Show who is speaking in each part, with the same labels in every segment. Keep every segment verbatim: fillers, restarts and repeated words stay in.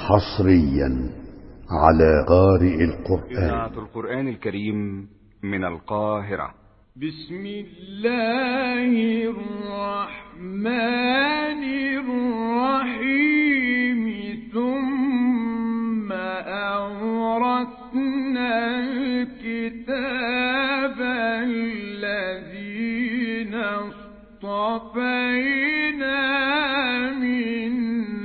Speaker 1: حصريا على قارئ القرآن.
Speaker 2: إذاعة القرآن الكريم من القاهرة.
Speaker 3: بسم الله الرحمن الرحيم. ثم أورثنا الكتاب الذين اصطفينا من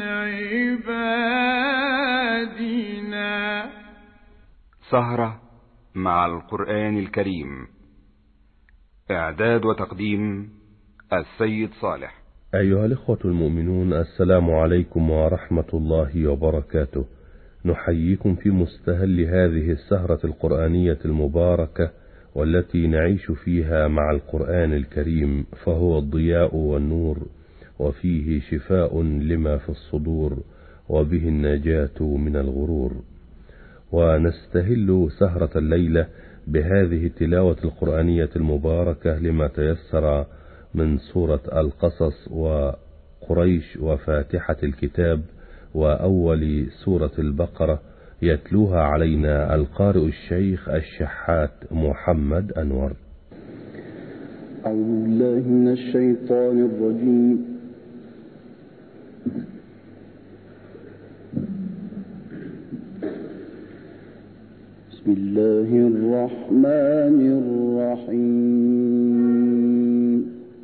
Speaker 3: عبادنا.
Speaker 2: سهرة مع القرآن الكريم. إعداد وتقديم السيد صالح.
Speaker 4: أيها الإخوة المؤمنون، السلام عليكم ورحمة الله وبركاته. نحييكم في مستهل هذه السهرة القرآنية المباركة، والتي نعيش فيها مع القرآن الكريم، فهو الضياء والنور، وفيه شفاء لما في الصدور، وبه النجاة من الغرور. ونستهل سهرة الليلة بهذه التلاوة القرآنية المباركة لما تيسر من سورة القصص وقريش وفاتحة الكتاب وأول سورة البقرة، يتلوها علينا القارئ الشيخ الشحات محمد أنور.
Speaker 5: أعوذ بالله من الشيطان الرجيم. بسم الله الرحمن الرحيم.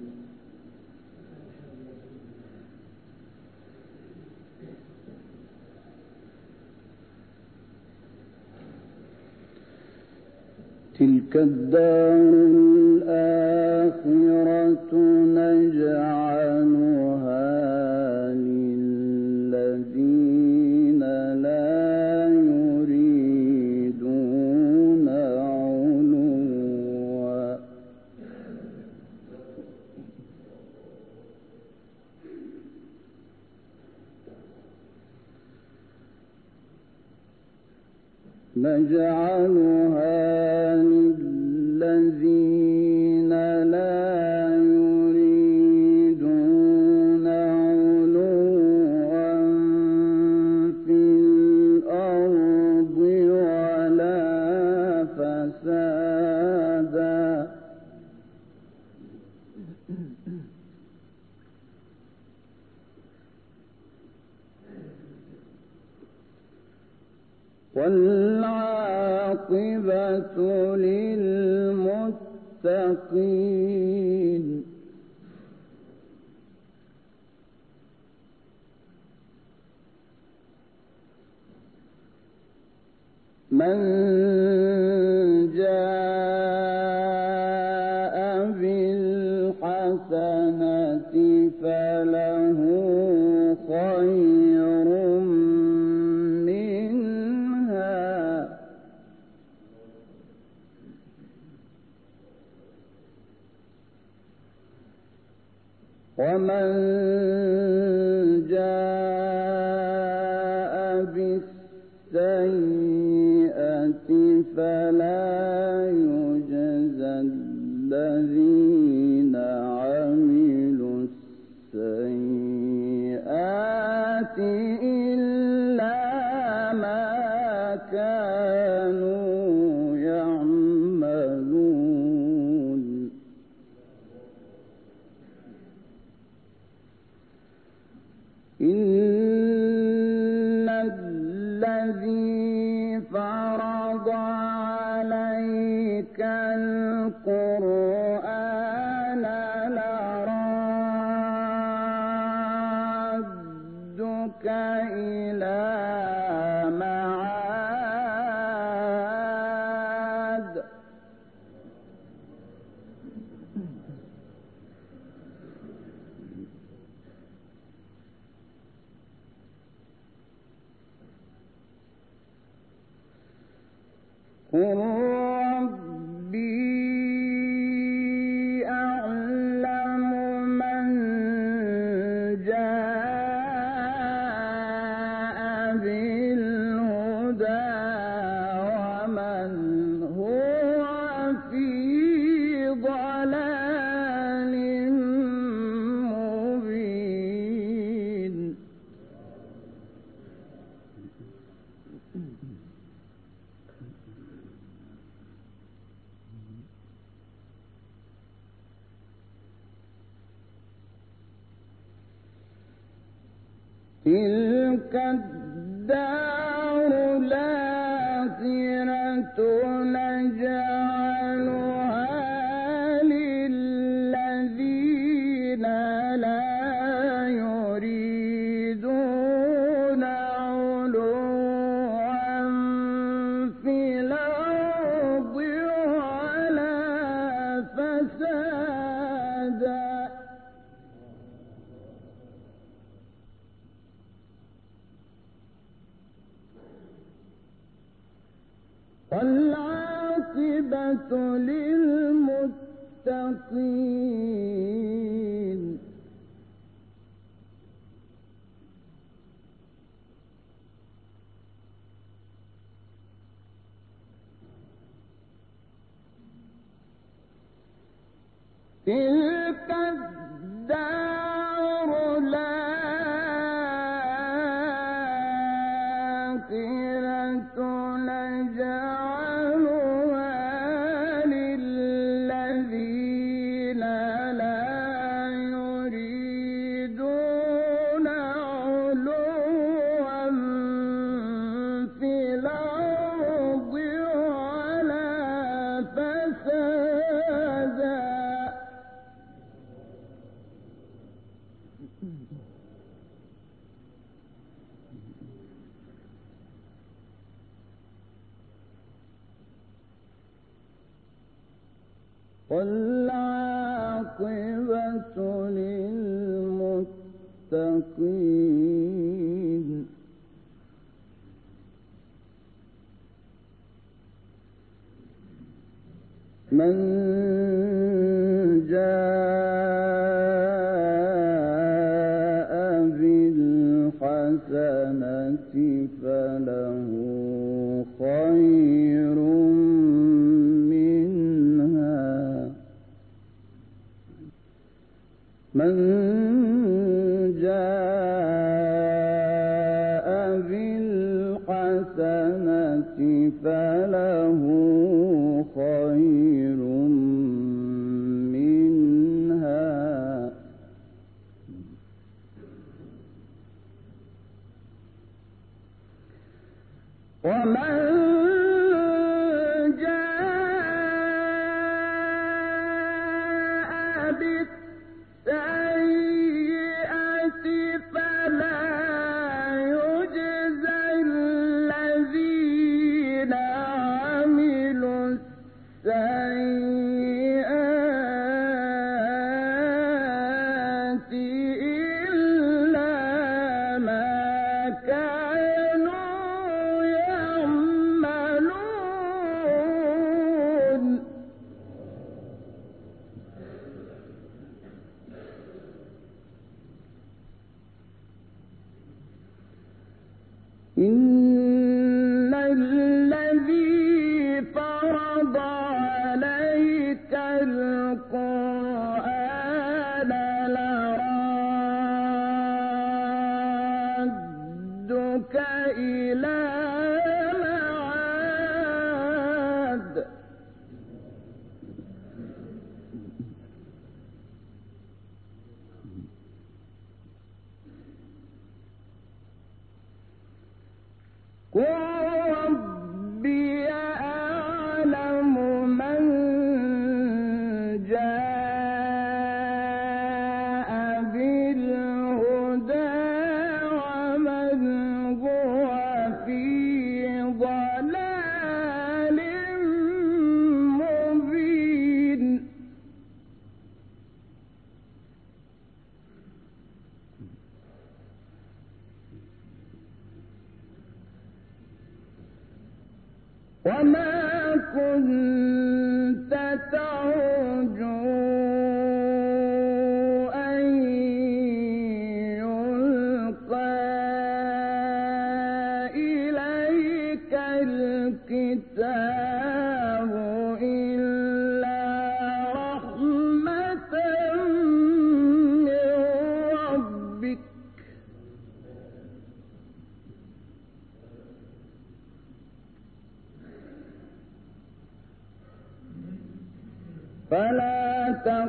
Speaker 5: تلك الدار الآخرة نجعلها للذين لا يريدون علوا نجعلها للذين لا يريدون علوا في الأرض ولا فسادا والعاقبة للمتقين. من جاء بالحسنة فله خير منها ومن جاء بالسيئة فلا يجزى الذين عملوا السيئات إلا ما كانوا يعملون. إن الذي فرض عليك القرآن لرادك إلى معاد قل ربي أعلم من جاء بالهدى ومن هو في ضلال مبين. تلك الدار الآخرة نجعلها للذين لا يريدون علوا في الأرض ولا فسادا والعاقبة للمتقين تلك الدار الآخرة نجعلها للذين لا يريدون علوا في الأرض ولا فسادا والعاقبة للمتقين من جاء بالحسنة فله خير من جاء بالحسنة فله خير منها ومن جاء بالسيئة فلا يجزى الذين عملوا السيئات إلا ما كانوا يعملون إن الذي فرض عليك القرآن لرادك إلى معاد قل ربي أعلم من جاء بالهدى ومن هو في ضلال مبين وما كنت ترجو أن يلقى إليك الكتاب إلا رحمة من ربك فلا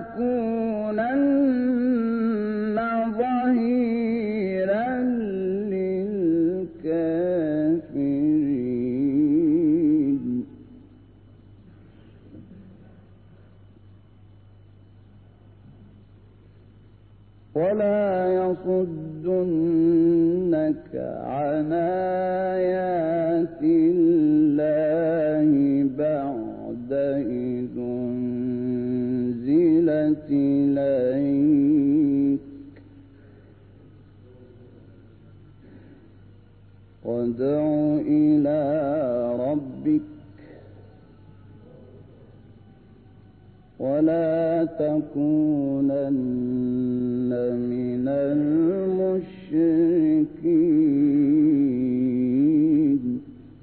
Speaker 5: تكونن ظهيرا للكافرين ولا يصدنك عن آيات الله بعد إذ أنزلت إليك وادع إلى ربك ولا تكونن من المشركين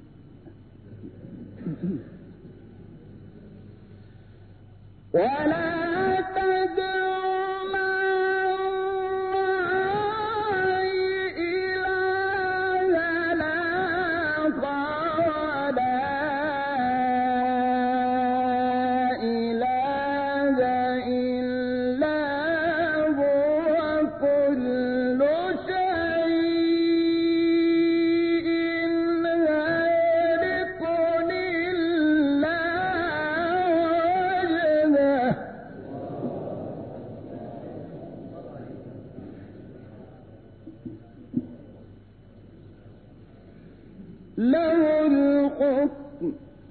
Speaker 5: ولا تدع مع الله إلها آخر ولا إله إلا هو كل شيء هالك إلا وجهه له الحكم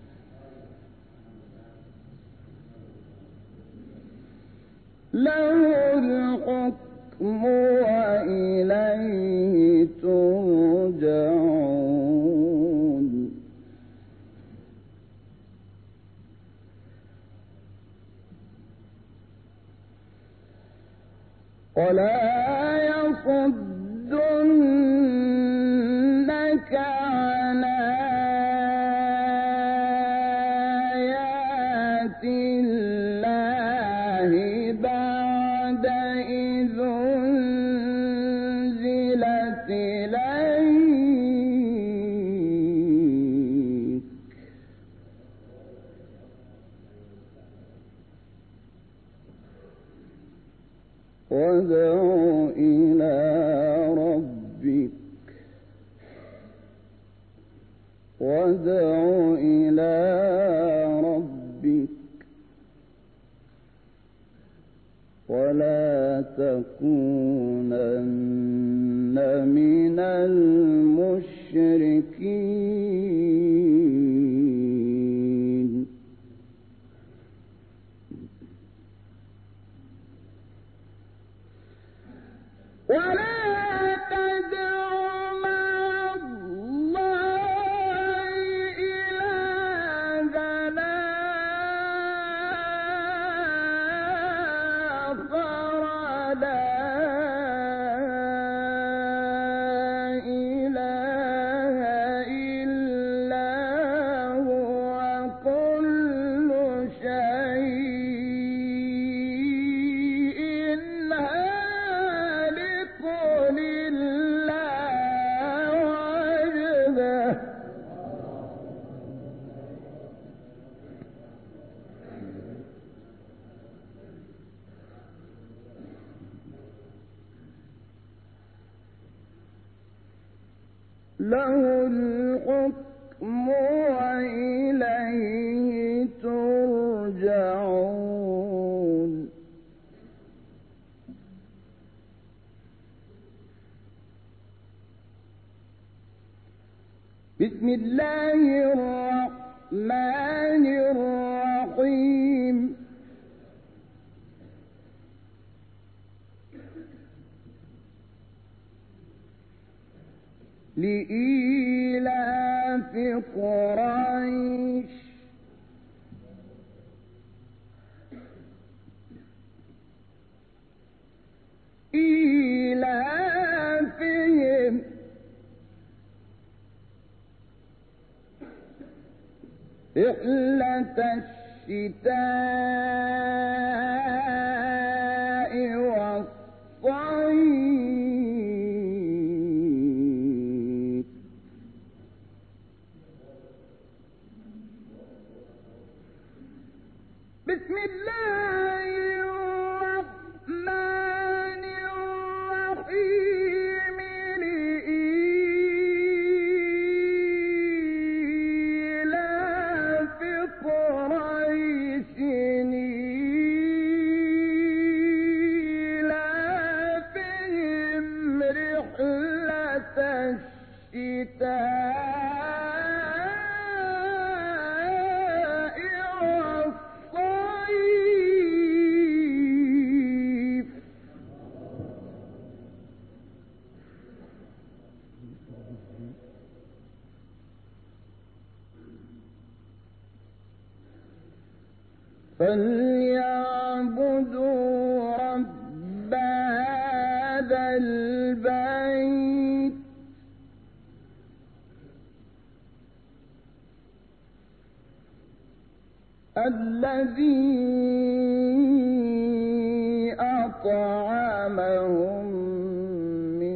Speaker 5: له الحكم وإليه ترجعون ولا يصدنك عن آيات الله بعد إذ أنزلت إليك وادع إلى ربك وادع إلى ربك ولا تكونن من المشركين ولا تدع مع الله إلها آخر لا إله إلا هو كل شيء هالك إلا وجهه له الحكم وإليه ترجعون بسم الله الرحمن الرحيم لإيلاف قريش إيلافهم رحلة الشتاء والصيف بسم الله والصيف فليعبدوا رب هذا البيت الذي أطعمهم من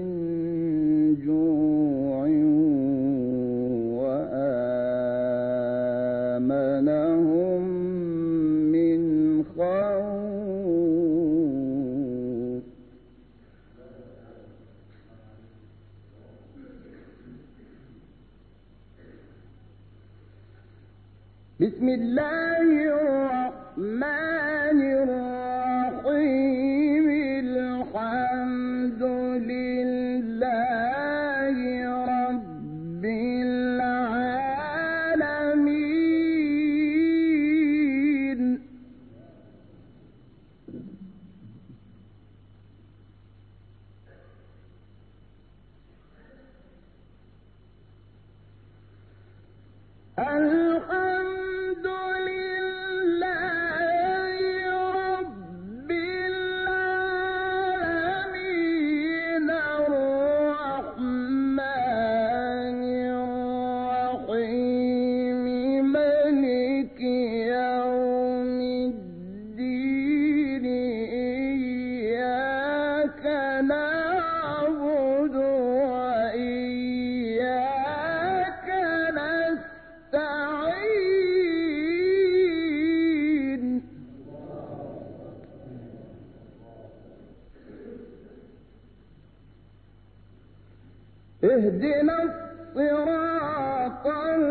Speaker 5: جوع وآمنهم من خوف. بسم الله الرحمن الرحيم الحمد لله رب العالمين الحمد لله رب العالمين الرحمن الرحيم مالك يوم الدين إياك نعبد وإياك نستعين اهدنا الصراط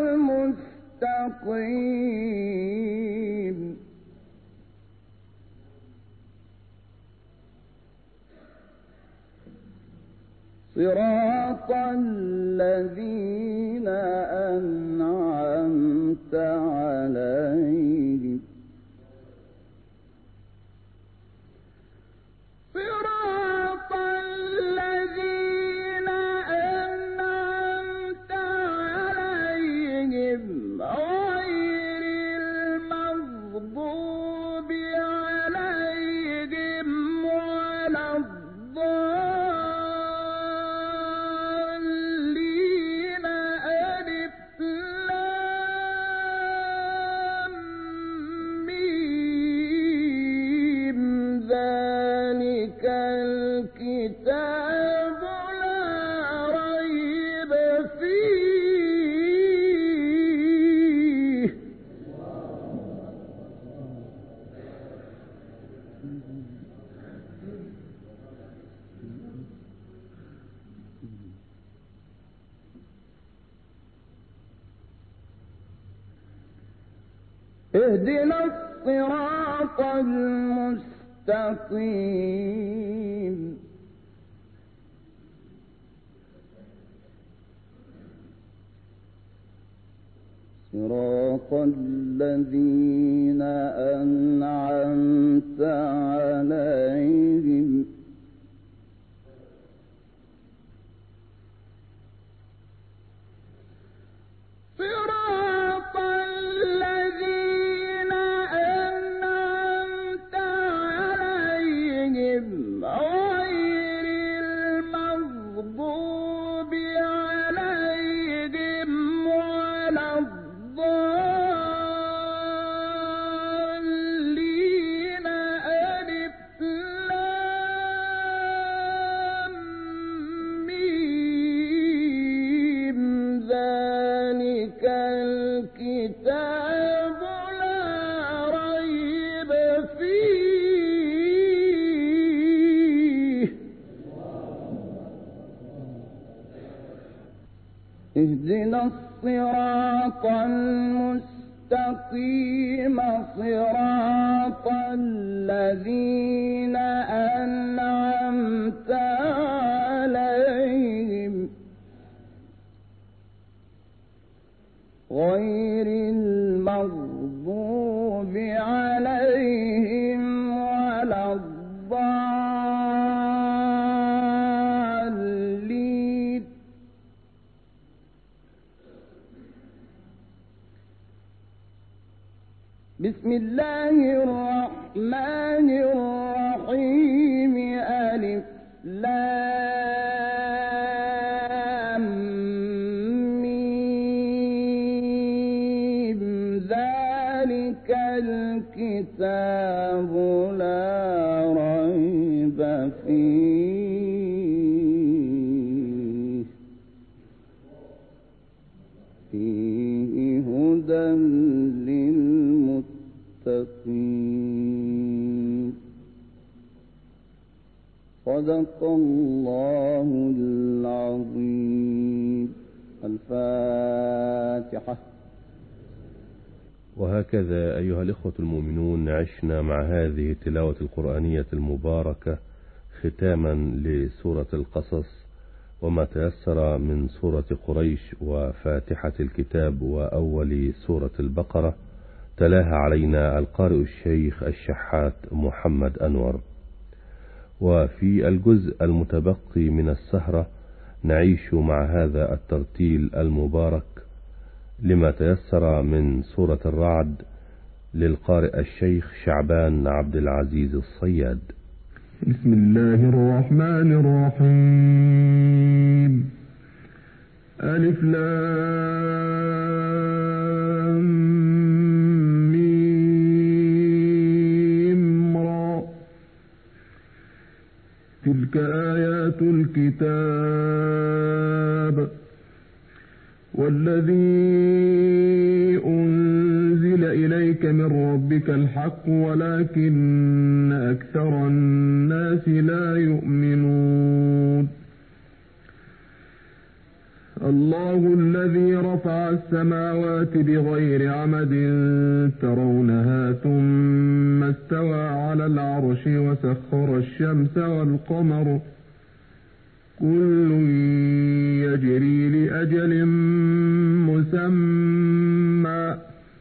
Speaker 5: المستقيم صراط الذين أنعمت عليهم صراط الذين أنعمت عليهم غير المغضوب عليهم ولا الضالين. ألف لام ميم ذلك الكتاب لا ريب فيه اهدنا الصراط المستقيم صراط الذين أنعمت عليهم صراط الذين أنعمت عليهم غير المغضوب عليهم ولا الضالين. ألف لام ميم ذلك الكتاب لا ريب فيه اهدنا الصراط المستقيم صراط الذين أنعمت عليهم غير المغضوب عليهم ولا الضالين. بسم الله الرحمن الرحيم. ألف لام ميم. ذلك الكتاب لا ريب فيه فيه هدى للمتقين. صدق الله العظيم. الفاتحة.
Speaker 4: وهكذا أيها الإخوة المؤمنون عشنا مع هذه التلاوة القرآنية المباركة ختاما لسورة القصص وما تيسر من سورة قريش وفاتحة الكتاب وأول سورة البقرة. تلاها علينا القارئ الشيخ الشحات محمد أنور. وفي الجزء المتبقي من السهرة نعيش مع هذا الترتيل المبارك لما تيسر من سورة الرعد للقارئ الشيخ شعبان عبد العزيز الصياد.
Speaker 6: بسم الله الرحمن الرحيم. ألف لام ميم را. تلك آيات الكتاب والذي أنزل إليك من ربك الحق ولكن أكثر الناس لا يؤمنون. الله الذي رفع السماوات بغير عمد ترونها ثم استوى على العرش وسخر الشمس والقمر كل يجري لأجل مسمى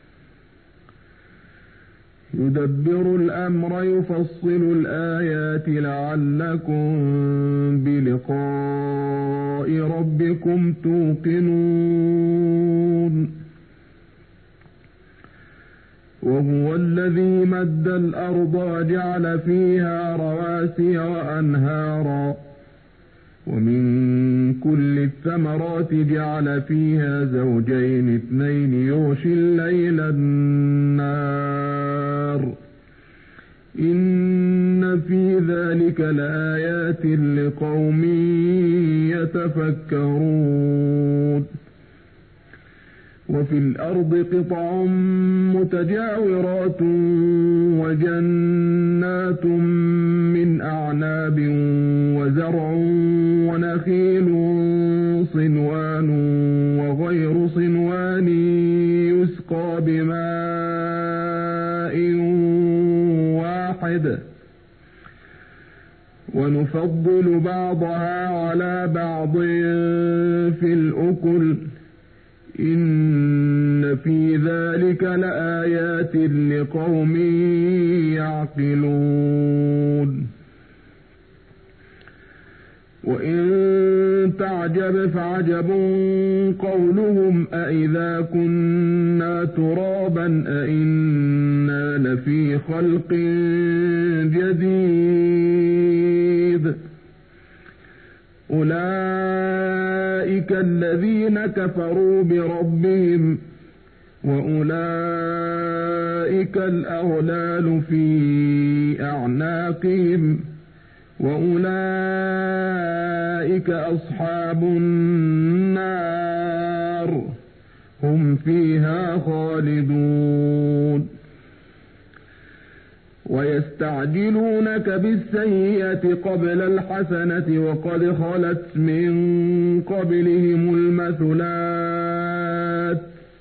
Speaker 6: يدبر الأمر يفصل الآيات لعلكم بلقاء ربكم توقنون. وهو الذي مد الأرض وجعل فيها رواسي وأنهارا ومن كل الثمرات جعل فيها زوجين اثنين يغشي الليل النار إن في ذلك لآيات لقوم يتفكرون. وفي الأرض قطع متجاورات وجنات من أعناب وزرع ونخيل صنوان وغير صنوان يسقى بماء واحد ونفضل بعضها على بعض في الأكل إن في ذلك لآيات لقوم يعقلون. وإن تعجب فعجب قولهم أإذا كنا ترابا أإنا لفي خلق جديد أولئك الذين كفروا بربهم وأولئك الأغلال في أعناقهم وأولئك أصحاب النار هم فيها خالدون. ويستعجلونك بالسيئة قبل الحسنة وقد خلت من قبلهم المثلات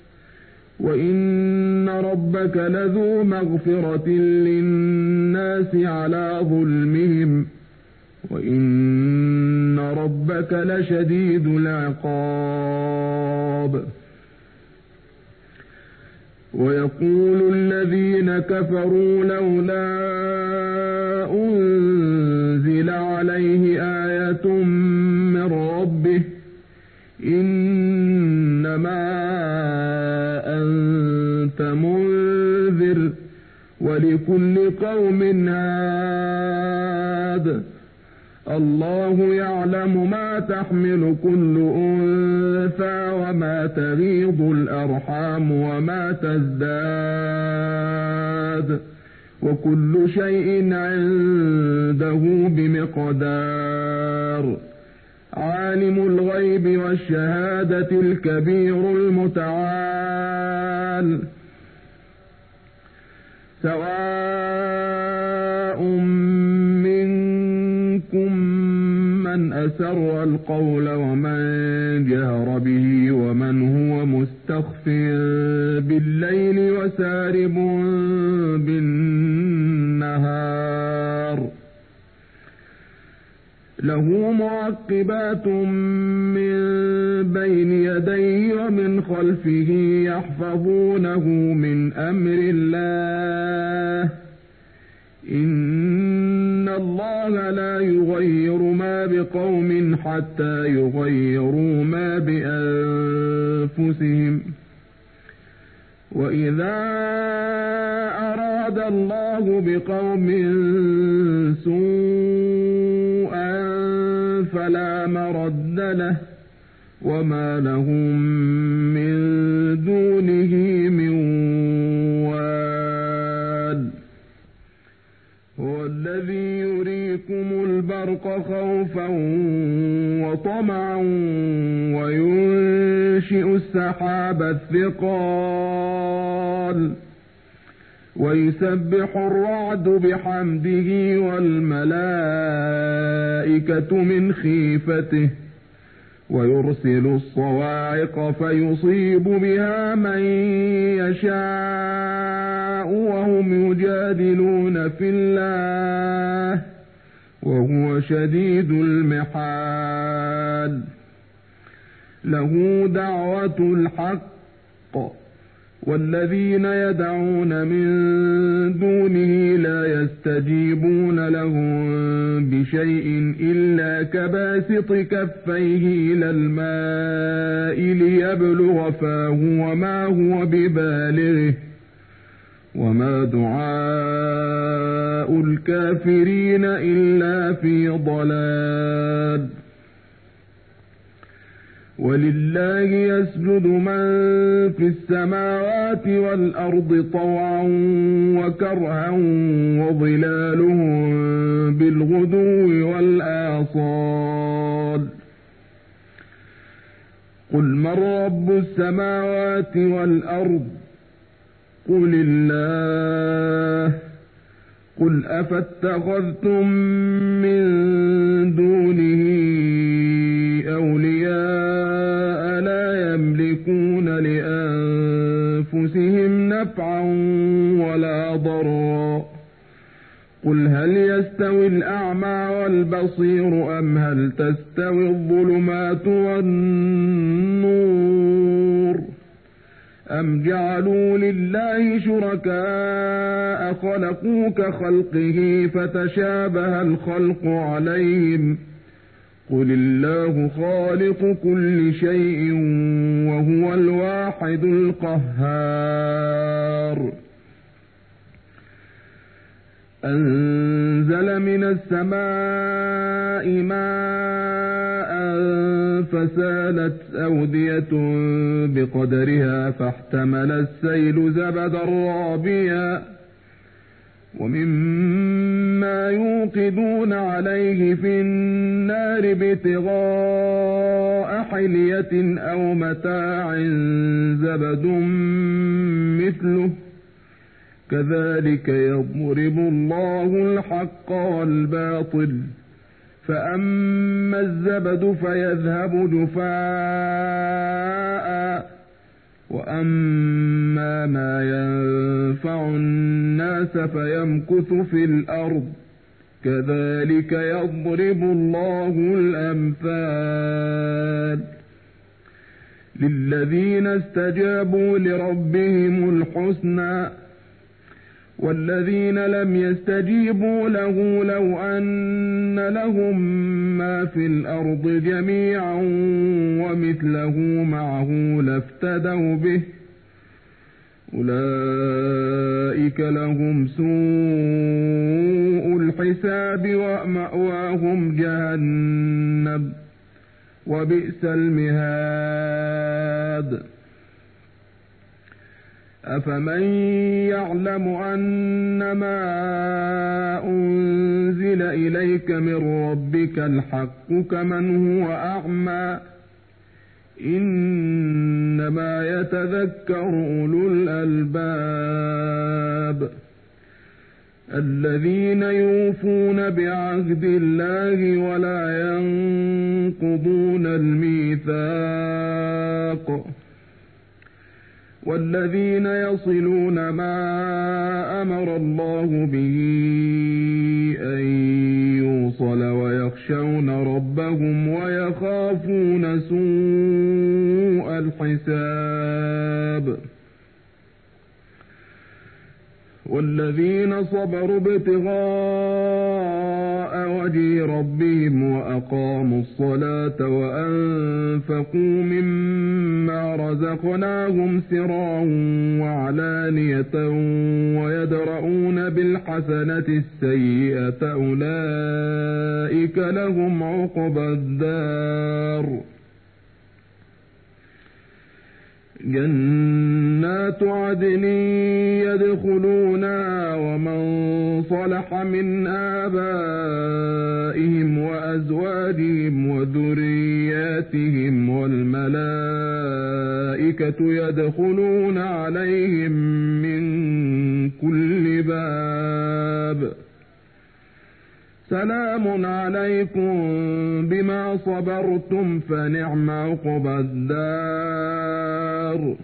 Speaker 6: وإن ربك لذو مغفرة للناس على ظلمهم وإن ربك لشديد العقاب. ويقول الذين كفروا لولا أنزل عليه آية من ربه إنما أنت منذر ولكل قوم هاد الله يعلم ما تحمل كل أنثى وما تغيض الأرحام وما تزداد وكل شيء عنده بمقدار عالم الغيب والشهادة الكبير المتعال سواء منكم من أسر القول ومن جهر به ومن هو مستخف بالليل وسارب بالنهار له معقبات من بين يديه ومن خلفه يحفظونه من أمر الله إن الله لا يغير ما بقوم حتى يغيروا ما بأنفسهم وإذا أراد الله بقوم سوءا فلا مرد له وما لهم من دونه من وال هو الذي يريكم البرق خوفا وطمعا وينشئ السحاب الثقال ويسبح الرعد بحمده والملائكة من خيفته ويرسل الصواعق فيصيب بها من يشاء وهم يجادلون في الله وهو شديد المحال له دعوة الحق والذين يدعون من دونه لا يستجيبون لهم بشيء إلا كباسط كفيه إلى الماء ليبلغ فاه وما هو ببالغه وما دعاء الكافرين إلا في ضلال ولله يسجد من في السماوات والأرض طوعا وكرها وظلالهم بالغدو والآصال قل من رب السماوات والأرض قل الله قل أفاتخذتم من دونه أولياء لا يملكون لأنفسهم نفعا ولا ضرا قل هل يستوي الأعمى والبصير أم هل تستوي الظلمات والنور أم جعلوا لله شركاء خلقوا كخلقه فتشابه الخلق عليهم قل الله خالق كل شيء وهو الواحد القهار أنزل من السماء ماء فسالت أودية بقدرها فاحتمل السيل زبدا رابيا ومما يوقدون عليه في النار ابتغاء حلية أو متاع زبد مثله كذلك يضرب الله الحق والباطل فأما الزبد فيذهب جفاء وأما ما ينفع الناس فيمكث في الأرض كذلك يضرب الله الأمثال للذين استجابوا لربهم الحسنى والذين لم يستجيبوا له لو أن لهم ما في الأرض جميعا ومثله معه لافتدوا به أولئك لهم سوء الحساب ومأواهم جهنم وبئس المهاد أفمن يعلم أنما أنزل إليك من ربك الحق كمن هو أعمى إنما يتذكر أولو الألباب الذين يوفون بعهد الله ولا ينقضون الميثاق والذين يصلون ما أمر الله به أن يوصل ويخشون ربهم ويخافون سوء الحساب والذين صبروا ابتغاء وجه ربهم وأقاموا الصلاة وأنفقوا مما رزقناهم سرا وعلانية ويدرؤون بالحسنة السيئة أولئك لهم عقبى الدار جنات عدن يدخلونها ومن صلح من آبائهم وأزواجهم وذرياتهم والملائكة يدخلون عليهم من كل باب سلام عليكم بما صبرتم فنعم عقبى الدار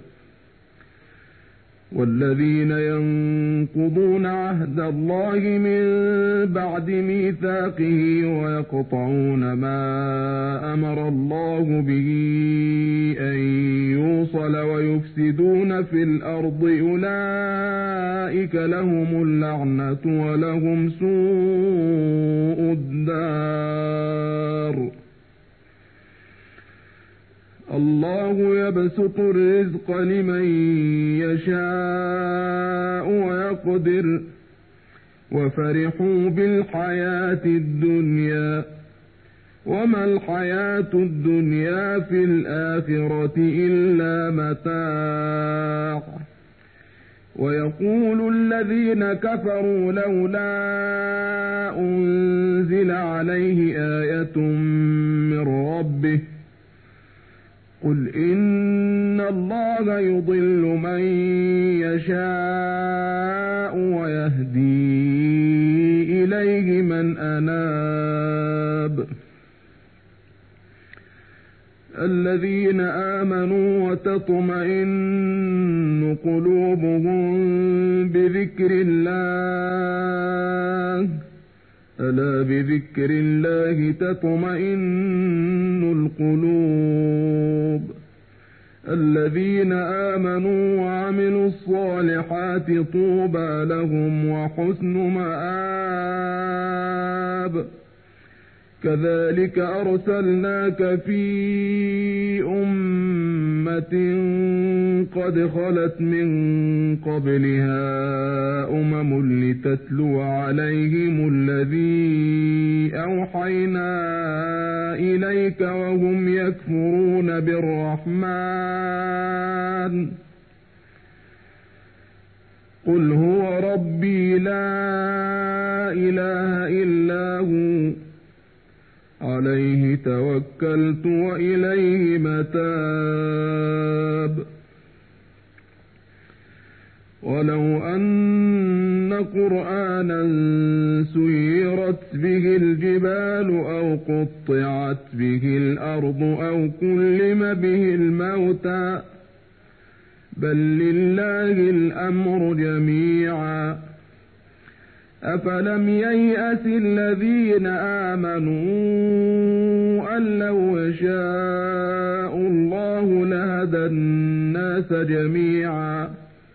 Speaker 6: والذين ينقضون عهد الله من بعد ميثاقه ويقطعون ما أمر الله به أن يوصل ويفسدون في الأرض أولئك لهم اللعنة ولهم سوء الدار الله يبسط الرزق لمن يشاء ويقدر وفرحوا بالحياة الدنيا وما الحياة الدنيا في الآخرة إلا متاع ويقول الذين كفروا لولا أنزل عليه آية من ربه قل إن الله يضل من يشاء ويهدي إليه من أناب الذين آمنوا وتطمئن قلوبهم بذكر الله ألا بذكر الله تطمئن القلوب الذين آمنوا وعملوا الصالحات طوبى لهم وحسن مآب كذلك أرسلناك في أمة قد خلت من قبلها أمم لتتلو عليهم الذي أوحينا إليك وهم يكفرون بالرحمن قل هو ربي لا إله إلا هو عليه توكلت وإليه متاب ولو أن قرآنا سيرت به الجبال أو قطعت به الأرض أو كلم به الموتى بل لله الأمر جميعا أفلم ييأس الذين آمنوا أن لو يشاء الله لهدى الناس جميعا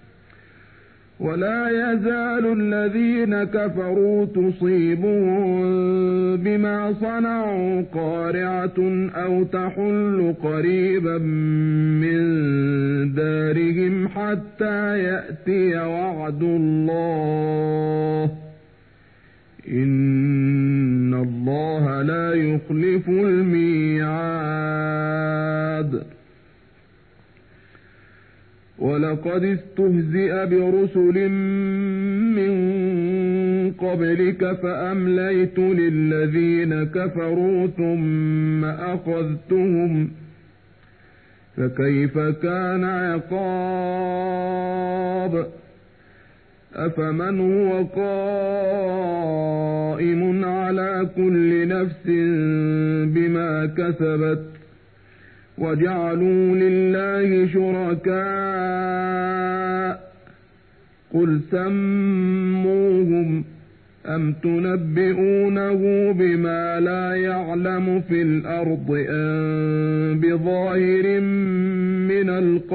Speaker 6: ولا يزال الذين كفروا تصيبهم بما صنعوا قارعة أو تحل قريبا من دارهم حتى يأتي وعد الله إن الله لا يخلف الميعاد ولقد استهزئ برسل من قبلك فأمليت للذين كفروا ثم أخذتهم فكيف كان عقاب أفمن هو قائم على كل نفس بما كسبت وجعلوا لله شركاء قل سموهم أم تنبئونه بما لا يعلم في الأرض أم بظاهر من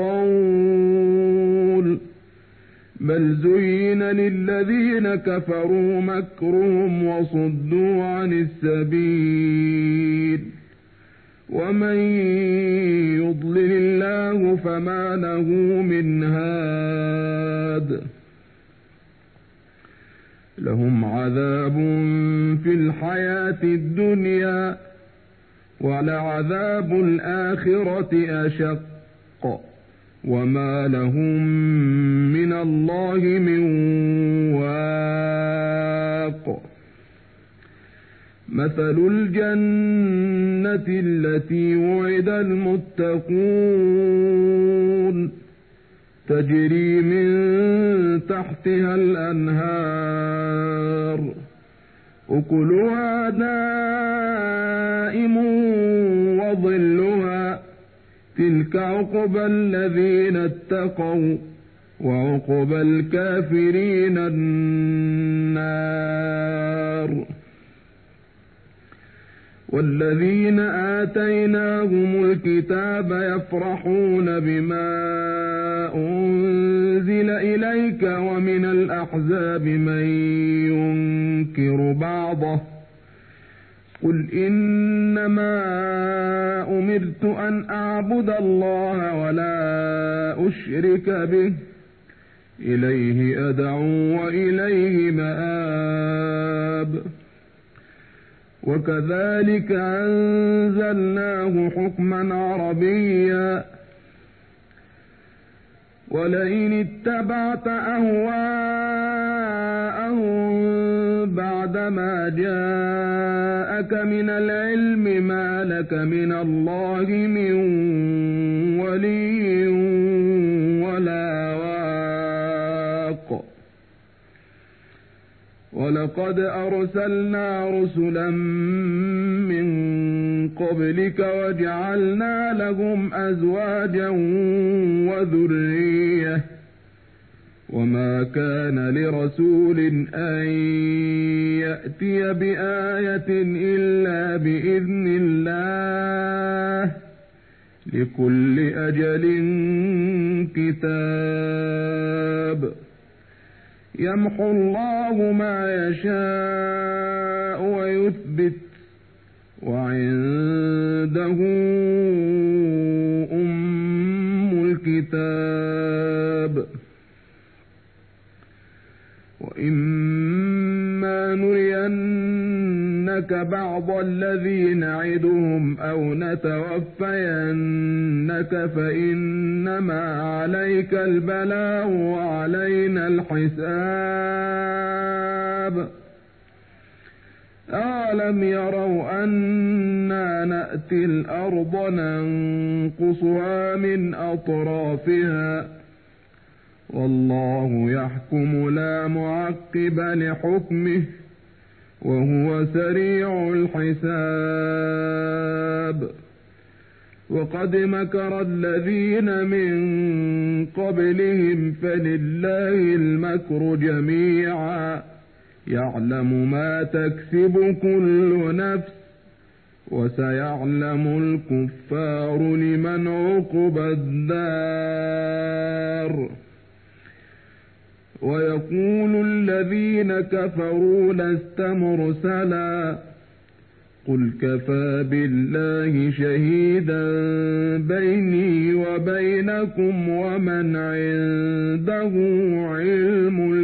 Speaker 6: القول بل زين للذين كفروا مكرهم وصدوا عن السبيل ومن يضلل الله فما له من هاد لهم عذاب في الحياة الدنيا ولعذاب الآخرة أشق وما لهم من الله من واق مثل الجنة التي وعد المتقون تجري من تحتها الأنهار أكلها دائم وظلها تلك عقبى الذين اتقوا وعقبى الكافرين النار والذين آتيناهم الكتاب يفرحون بما أنزل إليك ومن الأحزاب من ينكر بعضه قل إنما أمرت أن أعبد الله ولا أشرك به إليه أدعو وإليه مآب وكذلك أنزلناه حكما عربيا ولئن اتبعت أهواءهم بعدما جاءك من العلم ما لك من الله من ولي ولا واق ولقد أرسلنا رسلا من قبلك وجعلنا لهم أزواجا وذرية وما كان لرسول أن يأتي بآية إلا بإذن الله لكل أجل كتاب يمحو الله ما يشاء ويثبت وعنده أم الكتاب وإما نرينك بعض الذي نعدهم أو نتوفينك فإنما عليك البلاغ وعلينا الحساب أَلَمْ يروا أنا نأتي الأرض ننقصها من أطرافها والله يحكم لا معقب لحكمه وهو سريع الحساب وقد مكر الذين من قبلهم فلله المكر جميعا يعلم ما تكسب كل نفس وسيعلم الكفار لمن عقبى الدار ويقول الذين كفروا لست مرسلا قل كفى بالله شهيدا بيني وبينكم ومن عنده علم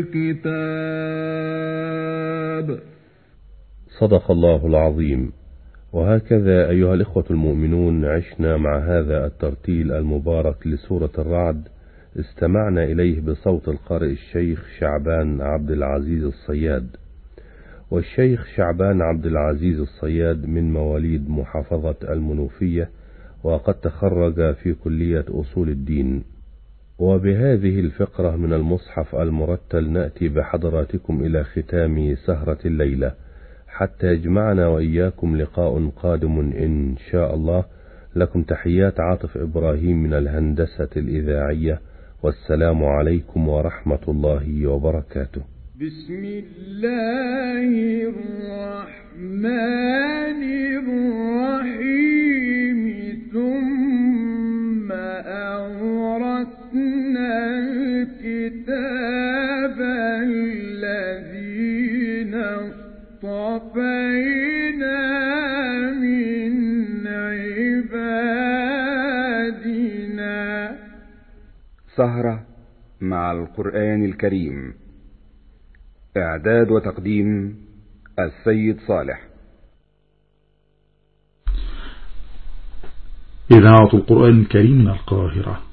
Speaker 6: الكتاب.
Speaker 4: صدق الله العظيم. وهكذا أيها الإخوة المؤمنون عشنا مع هذا الترتيل المبارك لسورة الرعد، استمعنا إليه بصوت القارئ الشيخ شعبان عبد العزيز الصياد. والشيخ شعبان عبد العزيز الصياد من مواليد محافظة المنوفية، وقد تخرج في كلية أصول الدين. وبهذه الفقرة من المصحف المرتل نأتي بحضراتكم إلى ختام سهرة الليلة، حتى يجمعنا وإياكم لقاء قادم إن شاء الله. لكم تحيات عاطف إبراهيم من الهندسة الإذاعية، والسلام عليكم ورحمة الله وبركاته.
Speaker 3: بسم الله الرحمن الرحيم. ثم أورثنا الكتاب الذين اصطفينا من عبادنا.
Speaker 2: سهرة مع القرآن الكريم. إعداد وتقديم السيد صالح.
Speaker 7: إذاعة القرآن الكريم من القاهرة.